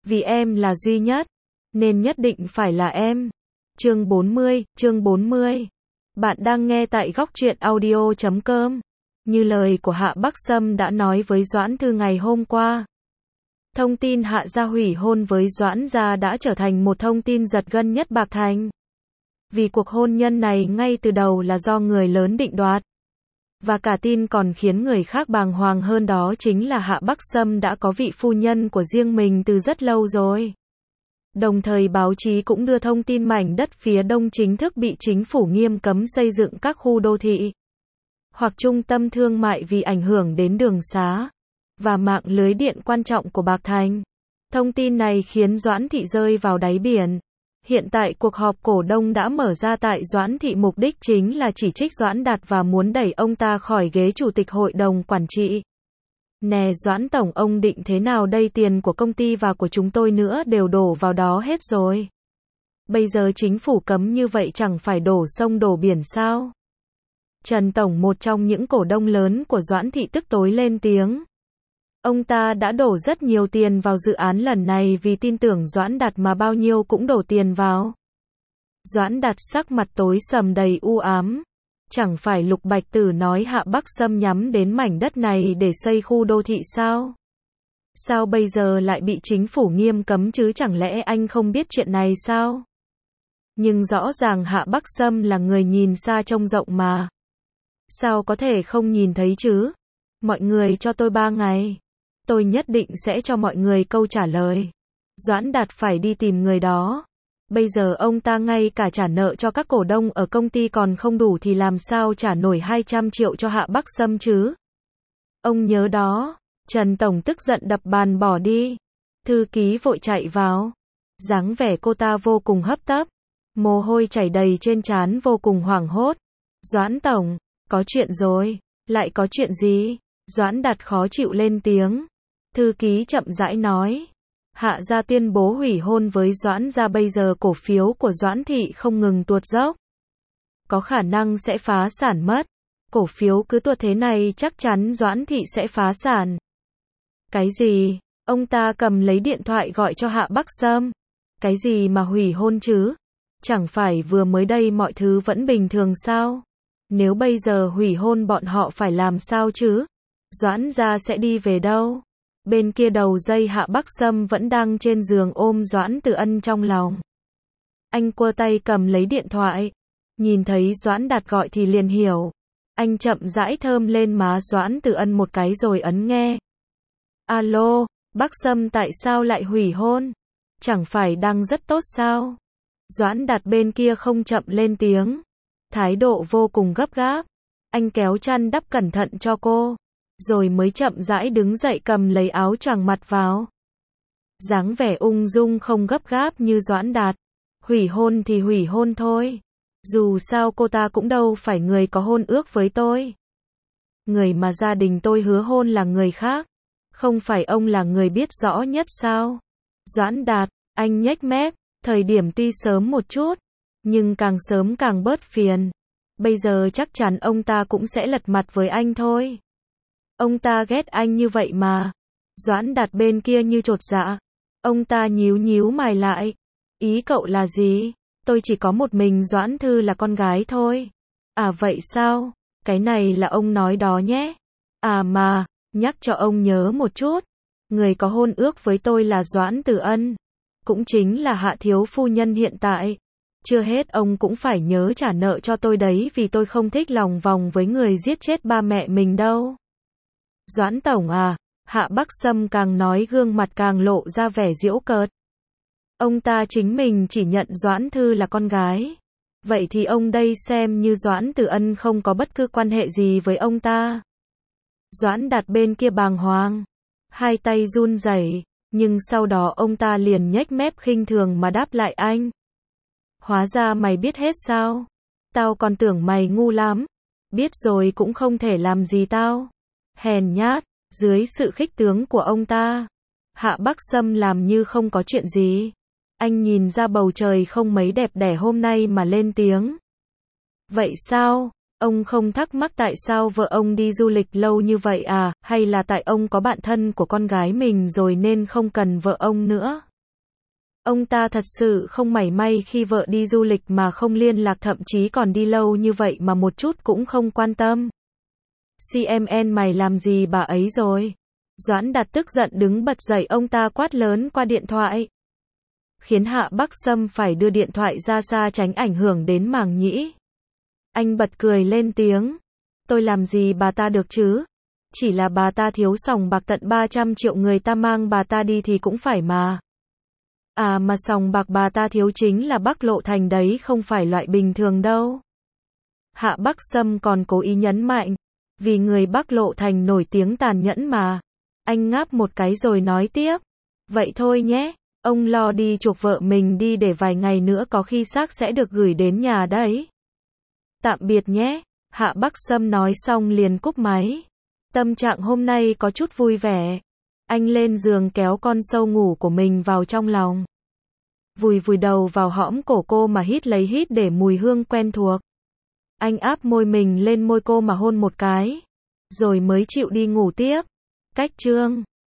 Vì em là duy nhất, nên nhất định phải là em. Chương 40. Bạn đang nghe tại góc truyện audio.com. Như lời của Hạ Bắc Sâm đã nói với Doãn Thư ngày hôm qua. Thông tin Hạ gia hủy hôn với Doãn gia đã trở thành một thông tin giật gân nhất Bạc Thành. Vì cuộc hôn nhân này ngay từ đầu là do người lớn định đoạt. Và cả tin còn khiến người khác bàng hoàng hơn đó chính là Hạ Bắc Sâm đã có vị phu nhân của riêng mình từ rất lâu rồi. Đồng thời báo chí cũng đưa thông tin mảnh đất phía đông chính thức bị chính phủ nghiêm cấm xây dựng các khu đô thị hoặc trung tâm thương mại vì ảnh hưởng đến đường xá và mạng lưới điện quan trọng của Bạc Thành. Thông tin này khiến Doãn thị rơi vào đáy biển. Hiện tại cuộc họp cổ đông đã mở ra tại Doãn thị, mục đích chính là chỉ trích Doãn Đạt và muốn đẩy ông ta khỏi ghế chủ tịch hội đồng quản trị. Nè Doãn tổng, ông định thế nào đây? Tiền của công ty và của chúng tôi nữa đều đổ vào đó hết rồi. Bây giờ chính phủ cấm như vậy chẳng phải đổ sông đổ biển sao? Trần Tổng, một trong những cổ đông lớn của Doãn thị, tức tối lên tiếng. Ông ta đã đổ rất nhiều tiền vào dự án lần này vì tin tưởng Doãn Đạt mà bao nhiêu cũng đổ tiền vào. Doãn Đạt sắc mặt tối sầm đầy u ám. Chẳng phải Lục Bạch Tử nói Hạ Bắc Sâm nhắm đến mảnh đất này để xây khu đô thị sao? Sao bây giờ lại bị chính phủ nghiêm cấm chứ, chẳng lẽ anh không biết chuyện này sao? Nhưng rõ ràng Hạ Bắc Sâm là người nhìn xa trông rộng mà. Sao có thể không nhìn thấy chứ? Mọi người cho tôi 3 ngày. Tôi nhất định sẽ cho mọi người câu trả lời. Doãn Đạt phải đi tìm người đó. Bây giờ ông ta ngay cả trả nợ cho các cổ đông ở công ty còn không đủ thì làm sao trả nổi 200 triệu cho Hạ Bắc Sâm chứ? Ông nhớ đó. Trần Tổng tức giận đập bàn bỏ đi. Thư ký vội chạy vào. Dáng vẻ cô ta vô cùng hấp tấp. Mồ hôi chảy đầy trên trán, vô cùng hoảng hốt. Doãn Tổng, có chuyện rồi. Lại có chuyện gì? Doãn Đạt khó chịu lên tiếng. Thư ký chậm rãi nói. Hạ gia tuyên bố hủy hôn với Doãn gia, bây giờ cổ phiếu của Doãn thị không ngừng tuột dốc. Có khả năng sẽ phá sản mất. Cổ phiếu cứ tuột thế này chắc chắn Doãn thị sẽ phá sản. Cái gì? Ông ta cầm lấy điện thoại gọi cho Hạ Bắc Sâm. Cái gì mà hủy hôn chứ? Chẳng phải vừa mới đây mọi thứ vẫn bình thường sao? Nếu bây giờ hủy hôn bọn họ phải làm sao chứ? Doãn gia sẽ đi về đâu? Bên kia đầu dây Hạ Bắc Sâm vẫn đang trên giường ôm Doãn Tử Ân trong lòng. Anh quơ tay cầm lấy điện thoại. Nhìn thấy Doãn Đạt gọi thì liền hiểu. Anh chậm rãi thơm lên má Doãn Tử Ân một cái rồi ấn nghe. Alo, Bắc Sâm, tại sao lại hủy hôn? Chẳng phải đang rất tốt sao? Doãn Đạt bên kia không chậm lên tiếng. Thái độ vô cùng gấp gáp. Anh kéo chăn đắp cẩn thận cho cô. Rồi mới chậm rãi đứng dậy cầm lấy áo choàng mặc vào. Dáng vẻ ung dung không gấp gáp như Doãn Đạt. Hủy hôn thì hủy hôn thôi. Dù sao cô ta cũng đâu phải người có hôn ước với tôi. Người mà gia đình tôi hứa hôn là người khác. Không phải ông là người biết rõ nhất sao? Doãn Đạt, anh nhếch mép. Thời điểm tuy sớm một chút, nhưng càng sớm càng bớt phiền. Bây giờ chắc chắn ông ta cũng sẽ lật mặt với anh thôi. Ông ta ghét anh như vậy mà. Doãn Đạt bên kia như chột dạ. Ông ta nhíu mày lại. Ý cậu là gì? Tôi chỉ có một mình Doãn Thư là con gái thôi. À vậy sao? Cái này là ông nói đó nhé. À mà, nhắc cho ông nhớ một chút. Người có hôn ước với tôi là Doãn Tử Ân. Cũng chính là Hạ thiếu phu nhân hiện tại. Chưa hết ông cũng phải nhớ trả nợ cho tôi đấy, vì tôi không thích lòng vòng với người giết chết ba mẹ mình đâu. Doãn Tổng à, Hạ Bắc Sâm càng nói gương mặt càng lộ ra vẻ giễu cợt. Ông ta chính mình chỉ nhận Doãn Thư là con gái. Vậy thì ông đây xem như Doãn Tử Ân không có bất cứ quan hệ gì với ông ta. Doãn Đạt bên kia bàng hoàng. Hai tay run rẩy, nhưng sau đó ông ta liền nhếch mép khinh thường mà đáp lại anh. Hóa ra mày biết hết sao? Tao còn tưởng mày ngu lắm. Biết rồi cũng không thể làm gì tao. Hèn nhát. Dưới sự khích tướng của ông ta, Hạ Bắc Sâm làm như không có chuyện gì. Anh nhìn ra bầu trời không mấy đẹp đẽ hôm nay mà lên tiếng. Vậy sao? Ông không thắc mắc tại sao vợ ông đi du lịch lâu như vậy à? Hay là tại ông có bạn thân của con gái mình rồi nên không cần vợ ông nữa? Ông ta thật sự không mảy may khi vợ đi du lịch mà không liên lạc, thậm chí còn đi lâu như vậy mà một chút cũng không quan tâm. CMN mày làm gì bà ấy rồi? Doãn Đạt tức giận đứng bật dậy, ông ta quát lớn qua điện thoại, khiến Hạ Bắc Sâm phải đưa điện thoại ra xa tránh ảnh hưởng đến màng nhĩ. Anh bật cười lên tiếng, tôi làm gì bà ta được chứ? Chỉ là bà ta thiếu sòng bạc tận 300 triệu, người ta mang bà ta đi thì cũng phải mà. À mà sòng bạc bà ta thiếu chính là Bắc Lộ Thành đấy, không phải loại bình thường đâu. Hạ Bắc Sâm còn cố ý nhấn mạnh, vì người Bắc Lộ Thành nổi tiếng tàn nhẫn mà. Anh ngáp một cái rồi nói tiếp, vậy thôi nhé, ông lo đi chuộc vợ mình đi, để vài ngày nữa có khi xác sẽ được gửi đến nhà đấy. Tạm biệt nhé. Hạ Bắc Sâm nói xong liền cúp máy. Tâm trạng hôm nay có chút vui vẻ. Anh lên giường kéo con sâu ngủ của mình vào trong lòng. Vùi vùi đầu vào hõm cổ cô mà hít lấy hít để mùi hương quen thuộc. Anh áp môi mình lên môi cô mà hôn một cái, rồi mới chịu đi ngủ tiếp. Cách chương